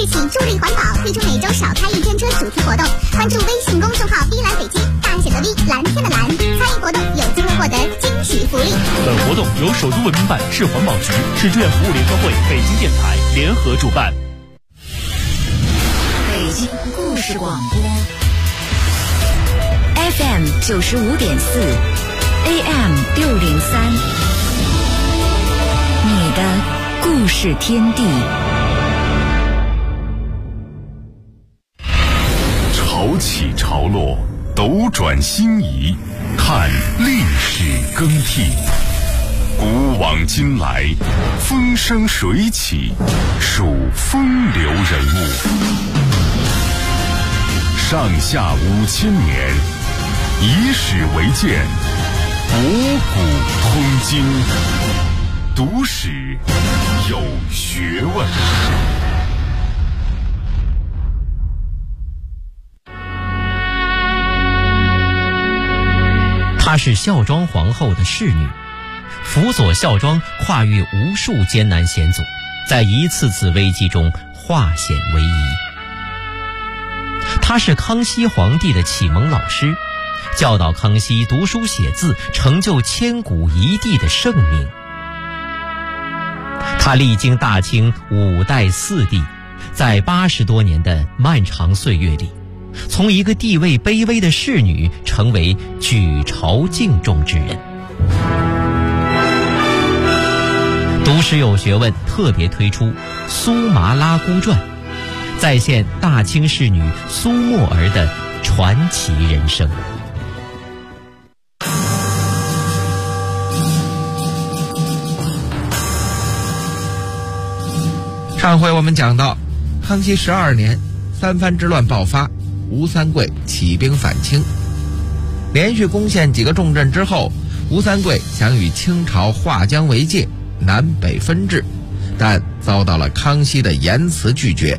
日起助力环保，推出每周少开一天车主题活动。关注微信公众号“碧蓝北京”，大写的 V， 蓝天的蓝，参与活动有机会获得惊喜福利。 本活动由首都文明办、市环保局、市志愿服务联合会、北京电台联合主办。 北京故事广播 FM 95.4 AM 603，你的故事天地。 潮起潮落，斗转星移，看历史更替。古往今来，风生水起，数风流人物。上下5000年，以史为鉴，博古通今，读史有学问。 她是孝庄皇后的侍女，辅佐孝庄跨越无数艰难险阻，在一次次危机中化险为夷。她是康熙皇帝的启蒙老师，教导康熙读书写字，成就千古一帝的盛名。她历经大清5代4帝，在80多年的漫长岁月里，从一个地位卑微的侍女成为举朝敬重之人。读史有学问特别推出《苏麻拉姑传》，再现大清侍女苏沫儿的传奇人生。 上回我们讲到，康熙12年三藩之乱爆发，吴三桂起兵反清，连续攻陷几个重镇之后，吴三桂想与清朝划江为界，南北分治，但遭到了康熙的严词拒绝。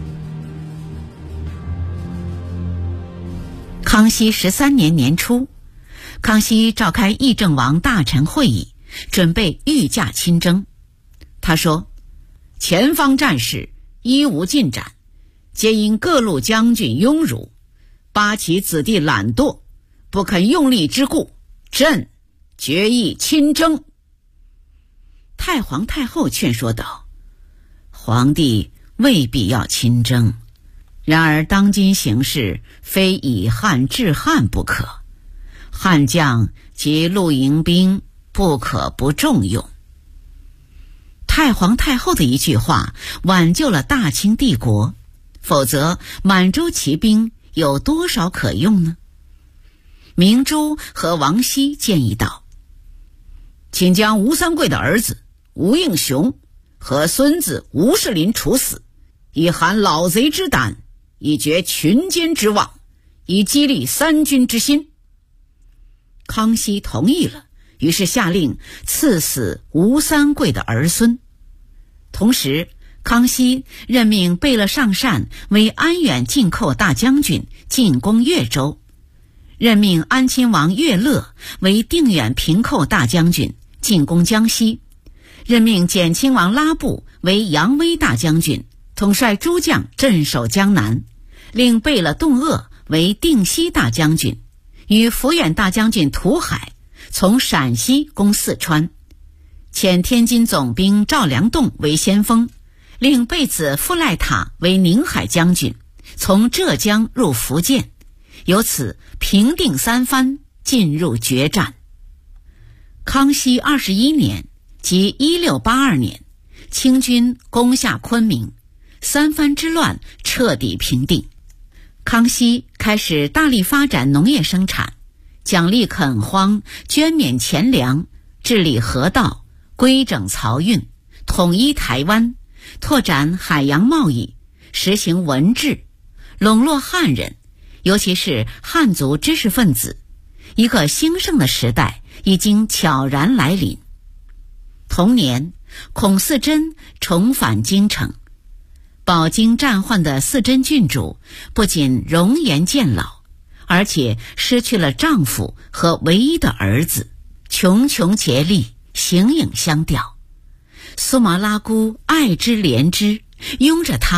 康熙13年年初，康熙召开议政王大臣会议，准备御驾亲征。他说，前方战事一无进展，皆因各路将军庸辱，八旗子弟懒惰，不肯用力之故，朕决意亲征。太皇太后劝说道，皇帝未必要亲征，然而当今形势非以汉制汉不可，汉将及露营兵不可不重用。太皇太后的一句话挽救了大清帝国，否则满洲骑兵有多少可用呢？明珠和王熙建议道，请将吴三桂的儿子吴应熊和孙子吴世林处死，以寒老贼之胆，以绝群奸之妄，以激励三军之心。康熙同意了，于是下令赐死吴三桂的儿孙。同时，康熙任命贝勒尚善为安远进寇大将军，进攻越州，任命安亲王岳乐为定远平寇大将军，进攻江西，任命简亲王拉布为扬威大将军，统帅诸将镇守江南，令贝勒洞鄂为定西大将军，与抚远大将军涂海从陕西攻四川，遣天津总兵赵良栋为先锋，令贝子傅赖塔为宁海将军，从浙江入福建，由此平定三藩，进入决战。康熙21年即1682年，清军攻下昆明，三藩之乱彻底平定。康熙开始大力发展农业生产，奖励垦荒，捐免钱粮，治理河道，规整漕运，统一台湾，拓展海洋贸易，实行文治，笼络汉人，尤其是汉族知识分子，一个兴盛的时代已经悄然来临。同年，孔四珍重返京城，饱经战患的四珍郡主不仅容颜渐老，而且失去了丈夫和唯一的儿子，穷穷竭力，形影相吊。苏麻拉姑爱之怜之，拥着她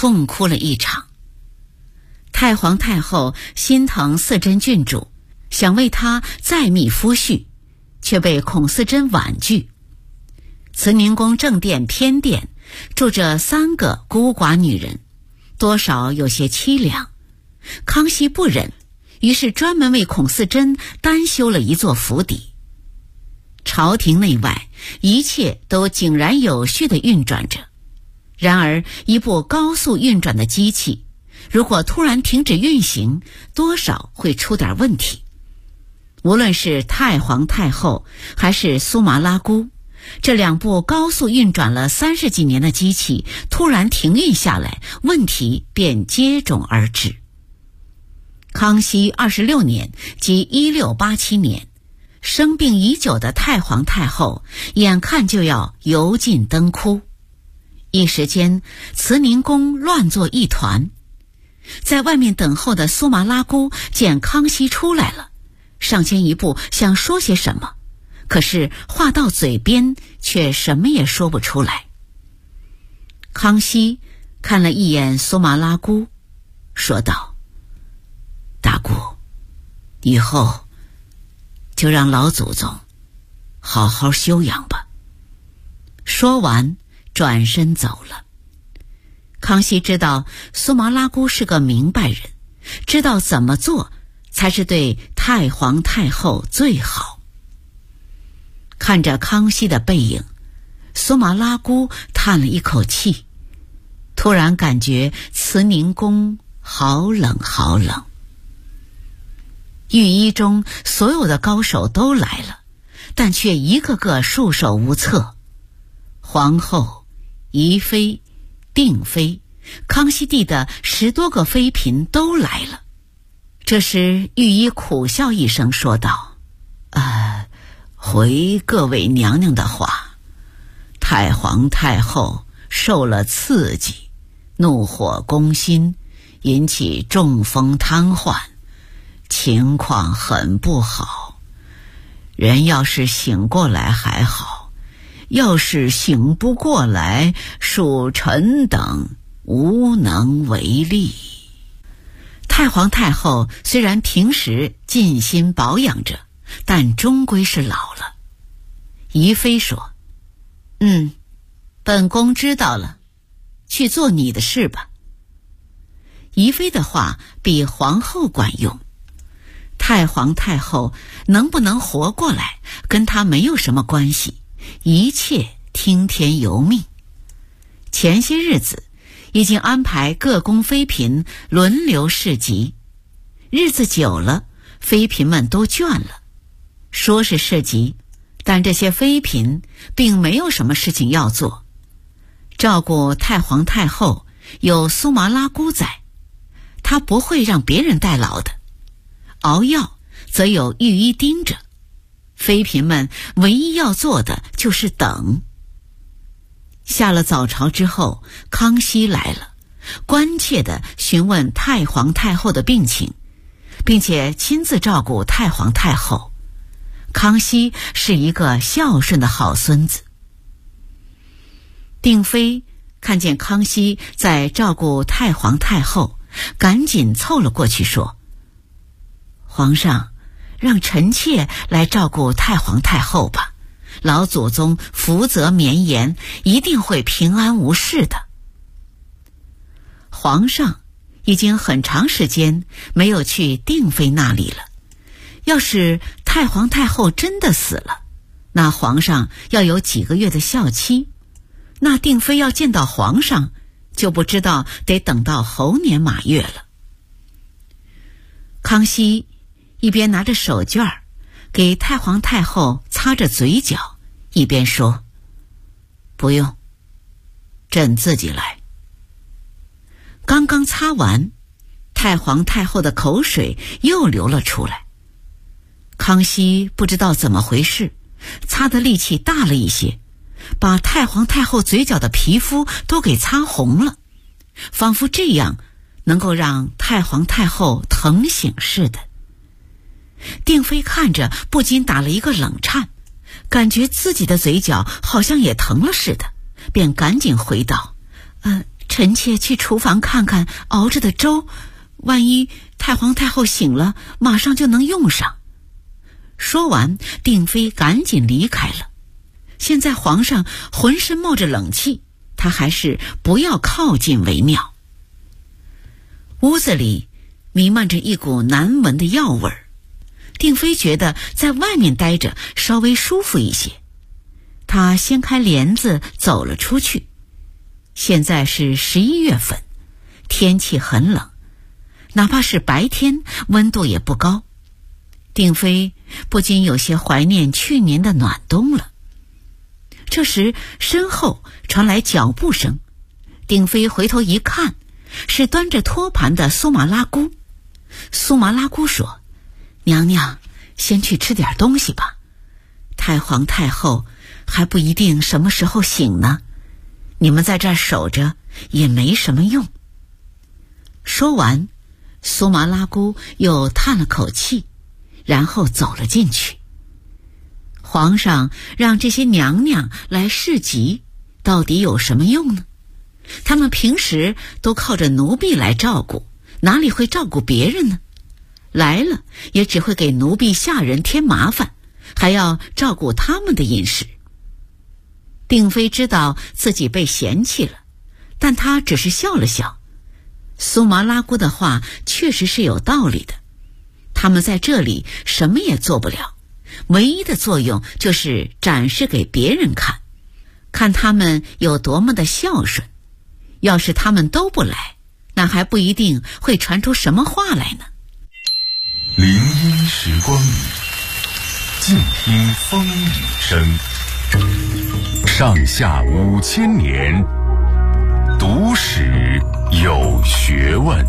痛哭了一场。太皇太后心疼四珍郡主，想为他再觅夫婿，却被孔四珍婉拒。慈宁宫正殿偏殿住着3个孤寡女人，多少有些凄凉。康熙不忍，于是专门为孔四珍单修了一座府邸。朝廷内外一切都井然有序地运转着。然而一部高速运转的机器，如果突然停止运行，多少会出点问题。无论是太皇太后还是苏麻拉姑，这2部高速运转了30几年的机器突然停运下来，问题便接踵而至。康熙26年，即1687年，生病已久的太皇太后眼看就要油尽灯枯，一时间慈宁宫乱作一团。在外面等候的苏麻拉姑见康熙出来了，上前一步想说些什么，可是话到嘴边却什么也说不出来。康熙看了一眼苏麻拉姑，说道：“大姑，以后就让老祖宗好好休养吧。”说完转身走了。康熙知道苏麻拉姑是个明白人，知道怎么做才是对太皇太后最好。看着康熙的背影，苏麻拉姑叹了一口气，突然感觉慈宁宫好冷好冷。御医中所有的高手都来了，但却一个个束手无策。皇后、宜妃、定妃、康熙帝的10多个妃嫔都来了。这时御医苦笑一声说道：“回各位娘娘的话，太皇太后受了刺激，怒火攻心，引起中风瘫痪，情况很不好。人要是醒过来还好，要是醒不过来，属臣等无能为力。”太皇太后虽然平时尽心保养着，但终归是老了。宜妃说：“本宫知道了，去做你的事吧。”宜妃的话比皇后管用。太皇太后能不能活过来，跟她没有什么关系，一切听天由命。前些日子已经安排各宫妃嫔轮流侍疾，日子久了，妃嫔们都倦了。说是侍疾，但这些妃嫔并没有什么事情要做。照顾太皇太后有苏麻拉姑在，她不会让别人代劳的。熬药则有御医盯着，妃嫔们唯一要做的就是等。下了早朝之后，康熙来了，关切地询问太皇太后的病情，并且亲自照顾太皇太后。康熙是一个孝顺的好孙子。定妃看见康熙在照顾太皇太后，赶紧凑了过去说：“皇上，让臣妾来照顾太皇太后吧，老祖宗福泽绵延，一定会平安无事的。”皇上已经很长时间没有去定妃那里了。要是太皇太后真的死了，那皇上要有几个月的孝期，那定妃要见到皇上，就不知道得等到猴年马月了。康熙一边拿着手绢给太皇太后擦着嘴角，一边说：“不用，朕自己来。”刚刚擦完，太皇太后的口水又流了出来。康熙不知道怎么回事，擦的力气大了一些，把太皇太后嘴角的皮肤都给擦红了，仿佛这样能够让太皇太后疼醒似的。定妃看着不禁打了一个冷颤，感觉自己的嘴角好像也疼了似的，便赶紧回道：“ 臣妾去厨房看看熬着的粥，万一太皇太后醒了，马上就能用上。说完，定妃赶紧离开了。现在皇上浑身冒着冷气，他还是不要靠近为妙。屋子里弥漫着一股难闻的药味儿，定妃觉得在外面待着稍微舒服一些。她掀开帘子走了出去。现在是11月份，天气很冷，哪怕是白天温度也不高。定妃不禁有些怀念去年的暖冬了。这时身后传来脚步声，定妃回头一看，是端着托盘的苏麻拉姑。苏麻拉姑说：“娘娘，先去吃点东西吧，太皇太后还不一定什么时候醒呢，你们在这儿守着也没什么用。”说完，苏麻拉姑又叹了口气，然后走了进去。皇上让这些娘娘来侍疾，到底有什么用呢？他们平时都靠着奴婢来照顾，哪里会照顾别人呢？来了也只会给奴婢下人添麻烦，还要照顾他们的饮食。定妃知道自己被嫌弃了，但她只是笑了笑。苏麻拉姑的话确实是有道理的，他们在这里什么也做不了，唯一的作用就是展示给别人看，看他们有多么的孝顺。要是他们都不来，那还不一定会传出什么话来呢。 林荫时光里，静听风雨声。上下5000年，读史有学问。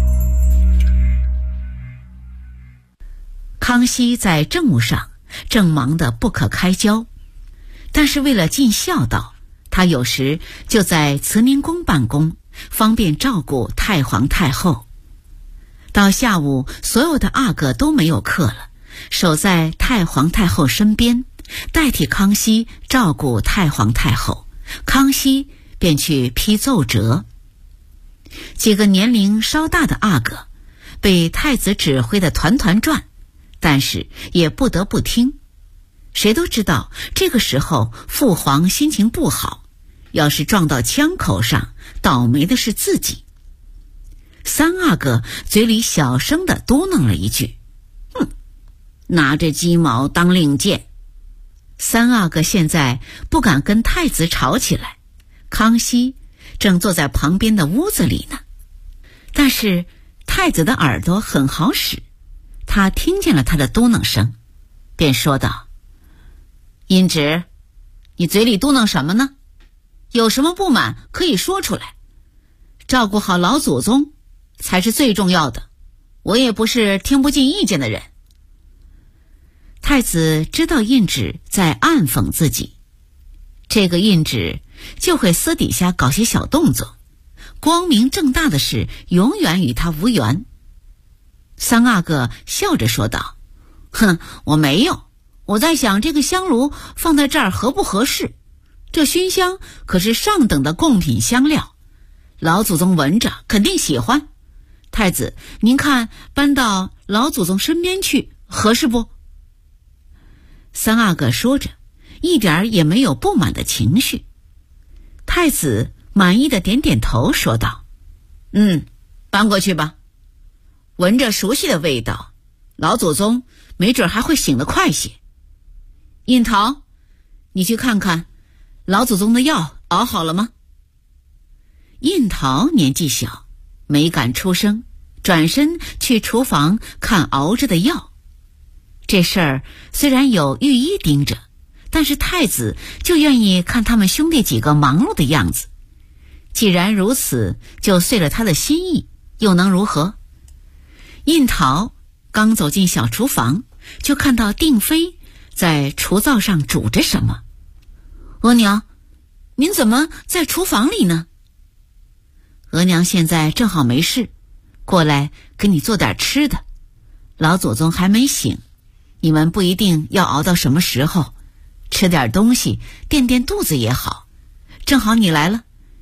康熙在政务上正忙得不可开交，但是为了尽孝道，他有时就在慈宁宫办公，方便照顾太皇太后。到下午，所有的阿哥都没有课了，守在太皇太后身边，代替康熙照顾太皇太后。康熙便去批奏折。几个年龄稍大的阿哥被太子指挥得团团转，但是也不得不听。谁都知道这个时候父皇心情不好，要是撞到枪口上，倒霉的是自己。三阿哥嘴里小声地嘟囔了一句：“哼，拿着鸡毛当令箭。”三阿哥现在不敢跟太子吵起来，康熙正坐在旁边的屋子里呢。但是太子的耳朵很好使，他听见了他的嘟囔声，便说道：“胤旨，你嘴里嘟囔什么呢？有什么不满可以说出来，照顾好老祖宗才是最重要的，我也不是听不进意见的人。”太子知道胤旨在暗讽自己，这个胤旨就会私底下搞些小动作，光明正大的事永远与他无缘。三阿哥笑着说道：“哼，我没有，我在想这个香炉放在这儿合不合适，这熏香可是上等的贡品香料，老祖宗闻着肯定喜欢。太子，您看搬到老祖宗身边去合适不？”三阿哥说着，一点儿也没有不满的情绪。太子满意的点点头，说道：“搬过去吧。闻着熟悉的味道，老祖宗没准还会醒得快些。印桃，你去看看老祖宗的药熬好了吗？”印桃年纪小，没敢出声，转身去厨房看熬着的药。这事儿虽然有御医盯着，但是太子就愿意看他们兄弟几个忙碌的样子。既然如此，就遂了他的心意，又能如何？印桃刚走进小厨房，就看到定妃在厨灶上煮着什么。“额娘，您怎么在厨房里呢？”“额娘现在正好没事，过来给你做点吃的。老祖宗还没醒，你们不一定要熬到什么时候，吃点东西垫垫肚子也好。正好你来了，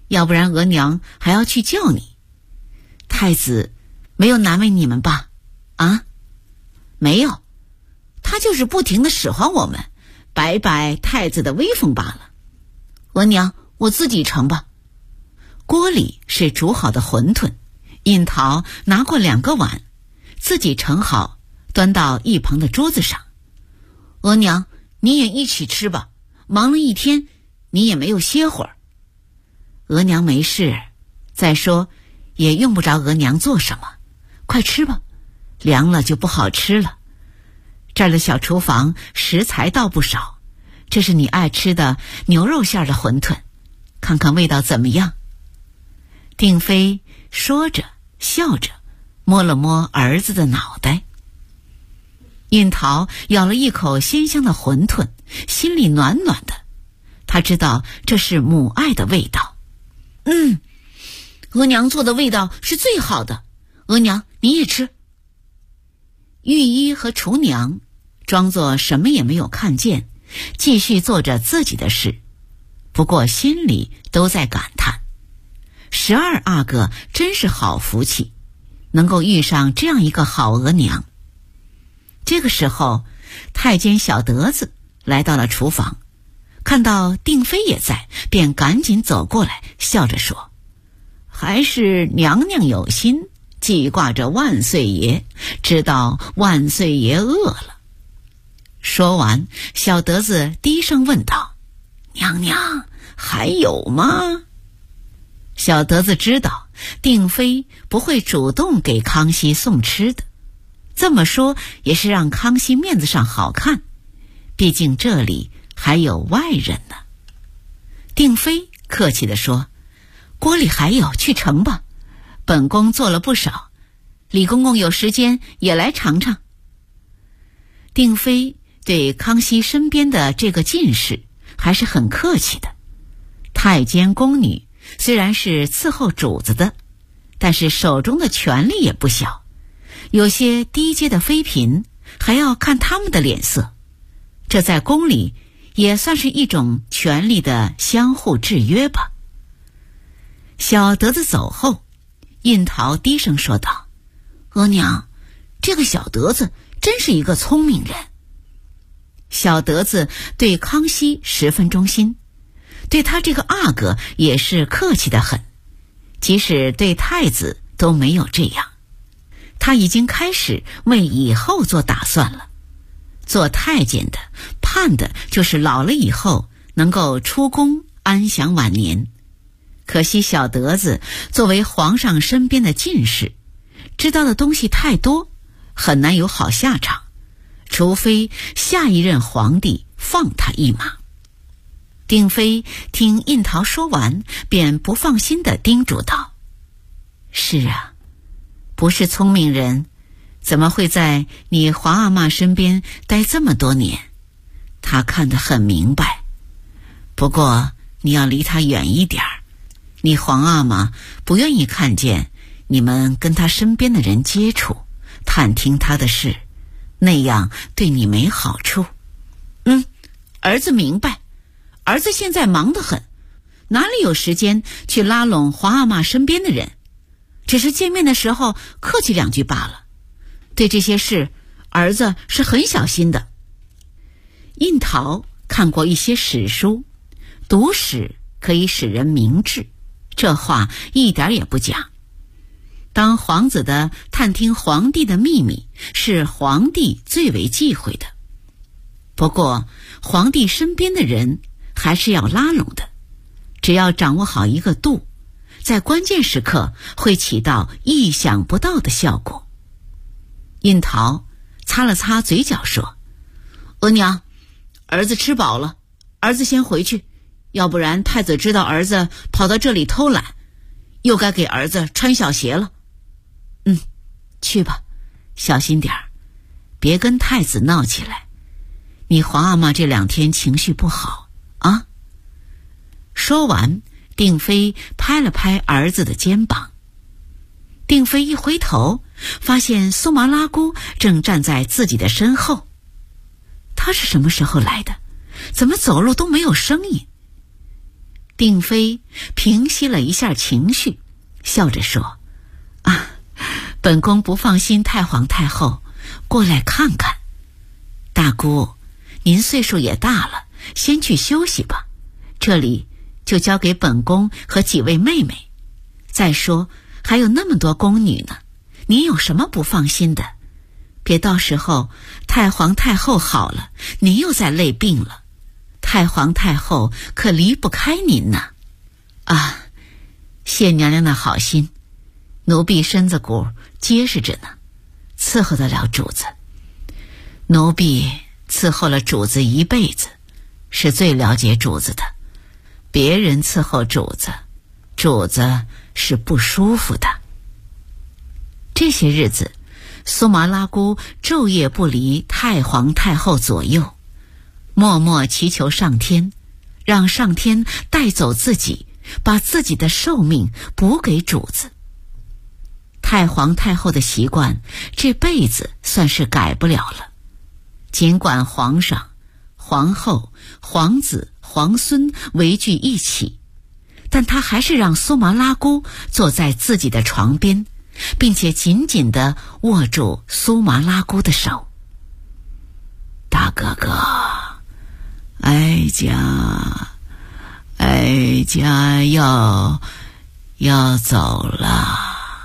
要不然额娘还要去叫你。太子没有难为你们吧？啊？没有，他就是不停地使唤我们，摆摆太子的威风罢了。额娘，我自己盛吧。锅里是煮好的馄饨，印桃拿过2个碗，自己盛好，端到一旁的桌子上。额娘，你也一起吃吧，忙了一天，你也没有歇会儿。额娘没事，再说也用不着额娘做什么，快吃吧，凉了就不好吃了。这儿的小厨房食材倒不少，这是你爱吃的牛肉馅的馄饨，看看味道怎么样。定妃说着笑着，摸了摸儿子的脑袋。印桃咬了一口鲜香的馄饨，心里暖暖的，他知道这是母爱的味道。额娘做的味道是最好的，额娘你也吃。御医和厨娘装作什么也没有看见，继续做着自己的事，不过心里都在感叹，12阿哥真是好福气，能够遇上这样一个好额娘。这个时候，太监小德子来到了厨房，看到定妃也在，便赶紧走过来，笑着说：还是娘娘有心，记挂着万岁爷，知道万岁爷饿了。说完，小德子低声问道：娘娘还有吗？小德子知道定妃不会主动给康熙送吃的，这么说也是让康熙面子上好看，毕竟这里还有外人呢。定妃客气地说：锅里还有，去盛吧，本宫做了不少，李公公有时间也来尝尝。定妃对康熙身边的这个进士还是很客气的，太监宫女虽然是伺候主子的，但是手中的权力也不小，有些低阶的妃嫔还要看他们的脸色，这在宫里也算是一种权力的相互制约吧。小德子走后，印桃低声说道：额娘，这个小德子真是一个聪明人。小德子对康熙十分忠心，对他这个阿哥也是客气得很，即使对太子都没有这样。他已经开始为以后做打算了，做太监的盼的就是老了以后能够出宫安享晚年。可惜小德子作为皇上身边的进士，知道的东西太多，很难有好下场，除非下一任皇帝放他一马。定妃听印桃说完，便不放心地叮嘱道：是啊，不是聪明人，怎么会在你皇阿玛身边待这么多年？他看得很明白，不过你要离他远一点儿，你皇阿玛不愿意看见你们跟他身边的人接触，探听他的事，那样对你没好处。儿子明白，儿子现在忙得很，哪里有时间去拉拢皇阿玛身边的人，只是见面的时候客气2句罢了，对这些事儿子是很小心的。印桃看过一些史书，读史可以使人明智，这话一点也不假。当皇子的探听皇帝的秘密是皇帝最为忌讳的，不过皇帝身边的人还是要拉拢的，只要掌握好一个度，在关键时刻会起到意想不到的效果。印桃擦了擦嘴角说：额娘，儿子吃饱了，儿子先回去，要不然太子知道儿子跑到这里偷懒，又该给儿子穿小鞋了。去吧，小心点儿，别跟太子闹起来，你皇阿玛这2天情绪不好啊。说完，定妃拍了拍儿子的肩膀。定妃一回头，发现苏麻拉姑正站在自己的身后。他是什么时候来的？怎么走路都没有声音？ 定妃平息了一下情绪，笑着说：“啊，本宫不放心太皇太后，过来看看。大姑，您岁数也大了，先去休息吧，这里就交给本宫和几位妹妹。再说还有那么多宫女呢，您有什么不放心的？别到时候太皇太后好了，您又再累病了，太皇太后可离不开您呢。啊，谢娘娘的好心，奴婢身子骨结实着呢，伺候得了主子。奴婢伺候了主子一辈子，是最了解主子的。别人伺候主子，主子是不舒服的。”这些日子，苏麻拉姑昼夜不离太皇太后左右，默默祈求上天，让上天带走自己，把自己的寿命补给主子。太皇太后的习惯这辈子算是改不了了，尽管皇上、皇后、皇子、皇孙围聚一起，但她还是让苏麻拉姑坐在自己的床边，并且紧紧地握住苏麻拉姑的手。大哥哥，哀家要走了。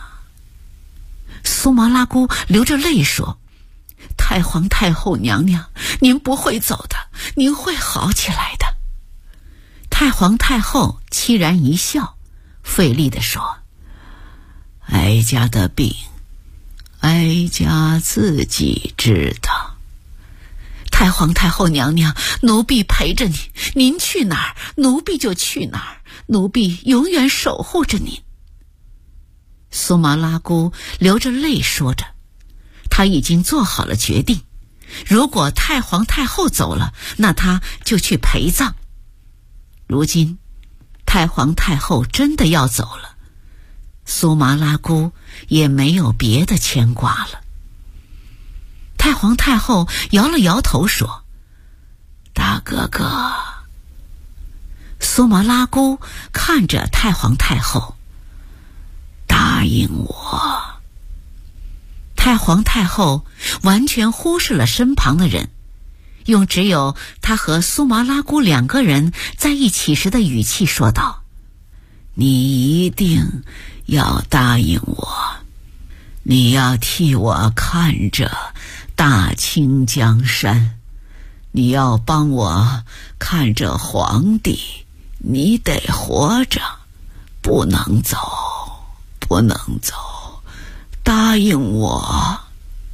苏麻拉姑流着泪说：“太皇太后娘娘，您不会走的，您会好起来的。”太皇太后凄然一笑，费力地说：“哀家的病，哀家自己知道。太皇太后娘娘，奴婢陪着您，您去哪儿，奴婢就去哪儿，奴婢永远守护着您。”苏麻拉姑流着泪说着，她已经做好了决定，如果太皇太后走了，那她就去陪葬。如今太皇太后真的要走了，苏麻拉姑也没有别的牵挂了。太皇太后摇了摇头说：“大哥哥。”苏麻拉姑看着太皇太后：“答应我。”太皇太后完全忽视了身旁的人，用只有她和苏麻拉姑两个人在一起时的语气说道：“你一定要答应我，你要替我看着大清江山，你要帮我看着皇帝，你得活着，不能走，不能走，答应我。”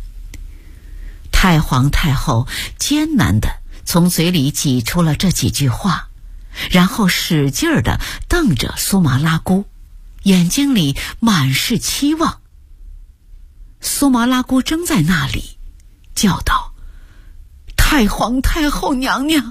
太皇太后艰难地从嘴里挤出了这几句话，然后使劲儿地瞪着苏麻拉姑，眼睛里满是期望。苏麻拉姑怔在那里，叫道：“太皇太后娘娘，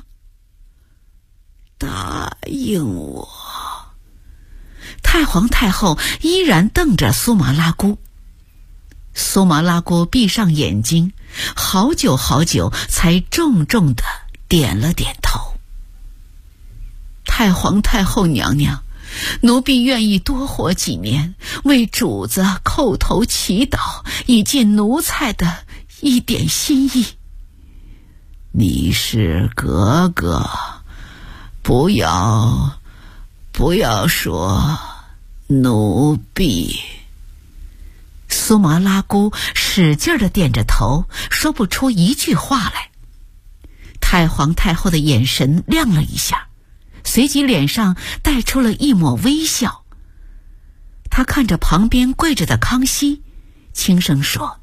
答应我。”太皇太后依然瞪着苏麻拉姑。苏麻拉姑闭上眼睛，好久好久才重重地点了点头。太皇太后娘娘，奴婢愿意多活几年，为主子叩头祈祷，以尽奴才的一点心意。你是格格，不要说奴婢。苏麻拉姑使劲地点着头，说不出一句话来。太皇太后的眼神亮了一下，随即脸上带出了一抹微笑。她看着旁边跪着的康熙，轻声说：“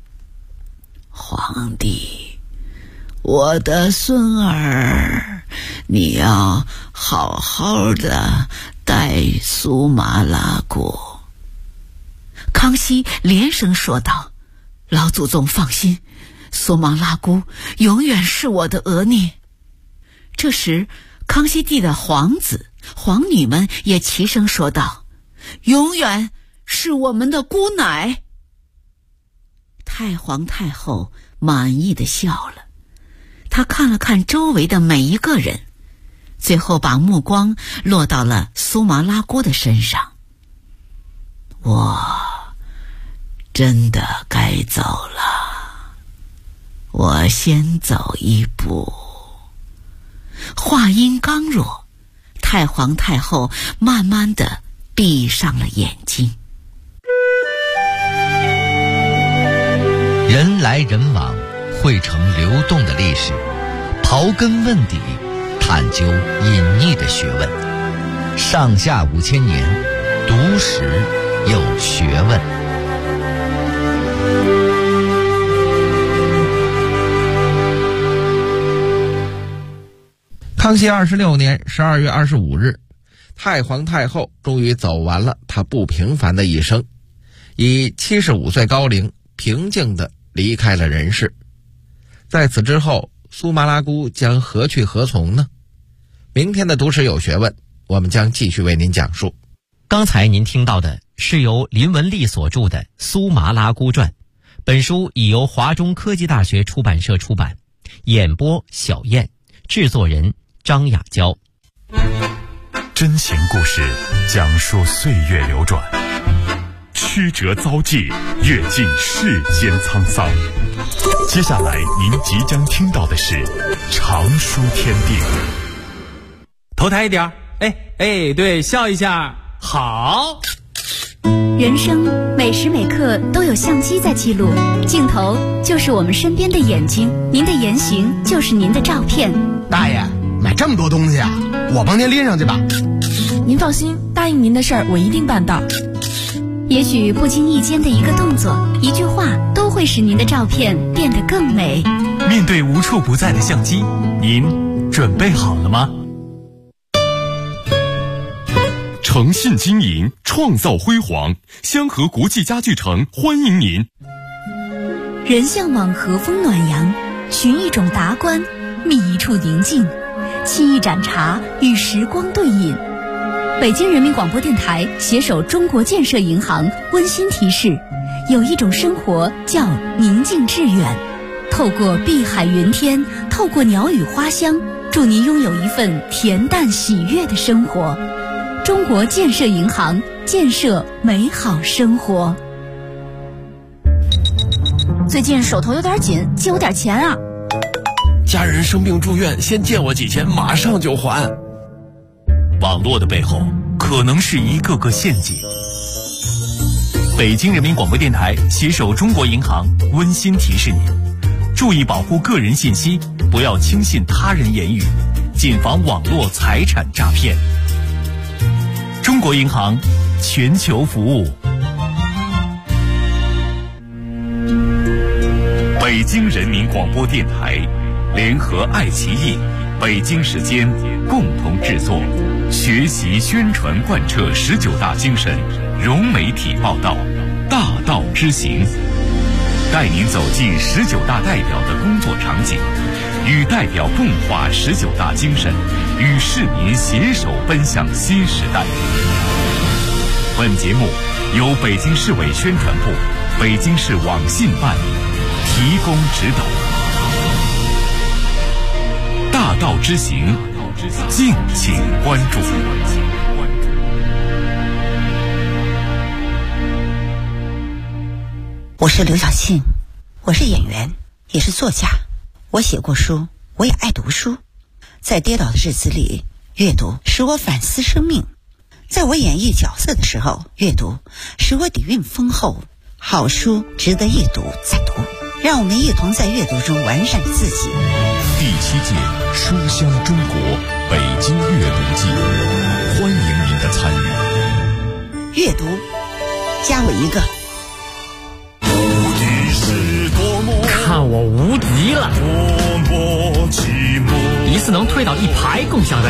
皇帝，我的孙儿，你要好好的待苏麻拉姑。”康熙连声说道：“老祖宗放心，苏麻拉姑永远是我的额阇。”这时康熙帝的皇子皇女们也齐声说道：“永远是我们的姑奶。”太皇太后满意的笑了，她看了看周围的每一个人， 最后把目光落到了苏麻拉姑的身上。我真的该走了，我先走一步。话音刚落，太皇太后慢慢地闭上了眼睛。 人来人往，汇成流动的历史，刨根问底，探究隐匿的学问。上下5000年，读史有学问。 康熙26年12月25日，太皇太后终于走完了她不平凡的一生，以75岁高龄平静地离开了人世。在此之后，苏麻拉姑将何去何从呢？明天的读史有学问，我们将继续为您讲述。 刚才您听到的是由林文丽所著的《苏麻拉姑传》，本书已由华中科技大学出版社出版，演播小燕，制作人张雅娇。 真情故事讲述岁月流转，曲折遭际，阅尽世间沧桑。接下来您即将听到的是常书天地。 头抬一点，对，笑一下，好。 人生每时每刻都有相机在记录，镜头就是我们身边的眼睛，您的言行就是您的照片。 大爷，买这么多东西啊，我帮您拎上去吧。 您放心，答应您的事儿我一定办到。 也许不经意间的一个动作、一句话，都会使您的照片变得更美。 面对无处不在的相机，您准备好了吗？诚信经营，创造辉煌，香河国际家具城欢迎您。 人向往和风暖阳，寻一种达观，觅一处宁静，沏一盏茶，与时光对饮。北京人民广播电台携手中国建设银行温馨提示：有一种生活叫宁静致远。透过碧海云天，透过鸟语花香，祝您拥有一份恬淡喜悦的生活。中国建设银行，建设美好生活。 最近手头有点紧，借我点钱啊。 家人生病住院，先借我几千，马上就还。 网络的背后可能是一个个陷阱。北京人民广播电台携手中国银行温馨提示您：注意保护个人信息，不要轻信他人言语，谨防网络财产诈骗。中国银行，全球服务。北京人民广播电台联合爱奇艺、北京时间共同制作，学习宣传贯彻19大精神，融媒体报道，大道之行，带您走进19大代表的工作场景，与代表共话19大精神，与市民携手奔向新时代。本节目由北京市委宣传部、北京市网信办提供指导。大道之行，敬请关注。 我是刘晓庆，我是演员，也是作家。我写过书，我也爱读书。在跌倒的日子里，阅读使我反思生命；在我演绎角色的时候，阅读使我底蕴丰厚。好书值得一读再读，让我们一同在阅读中完善自己。 第7届书香中国北京阅读季，欢迎您的参与。 阅读，加我一个。 看我无敌了！一次能推倒1排共享人。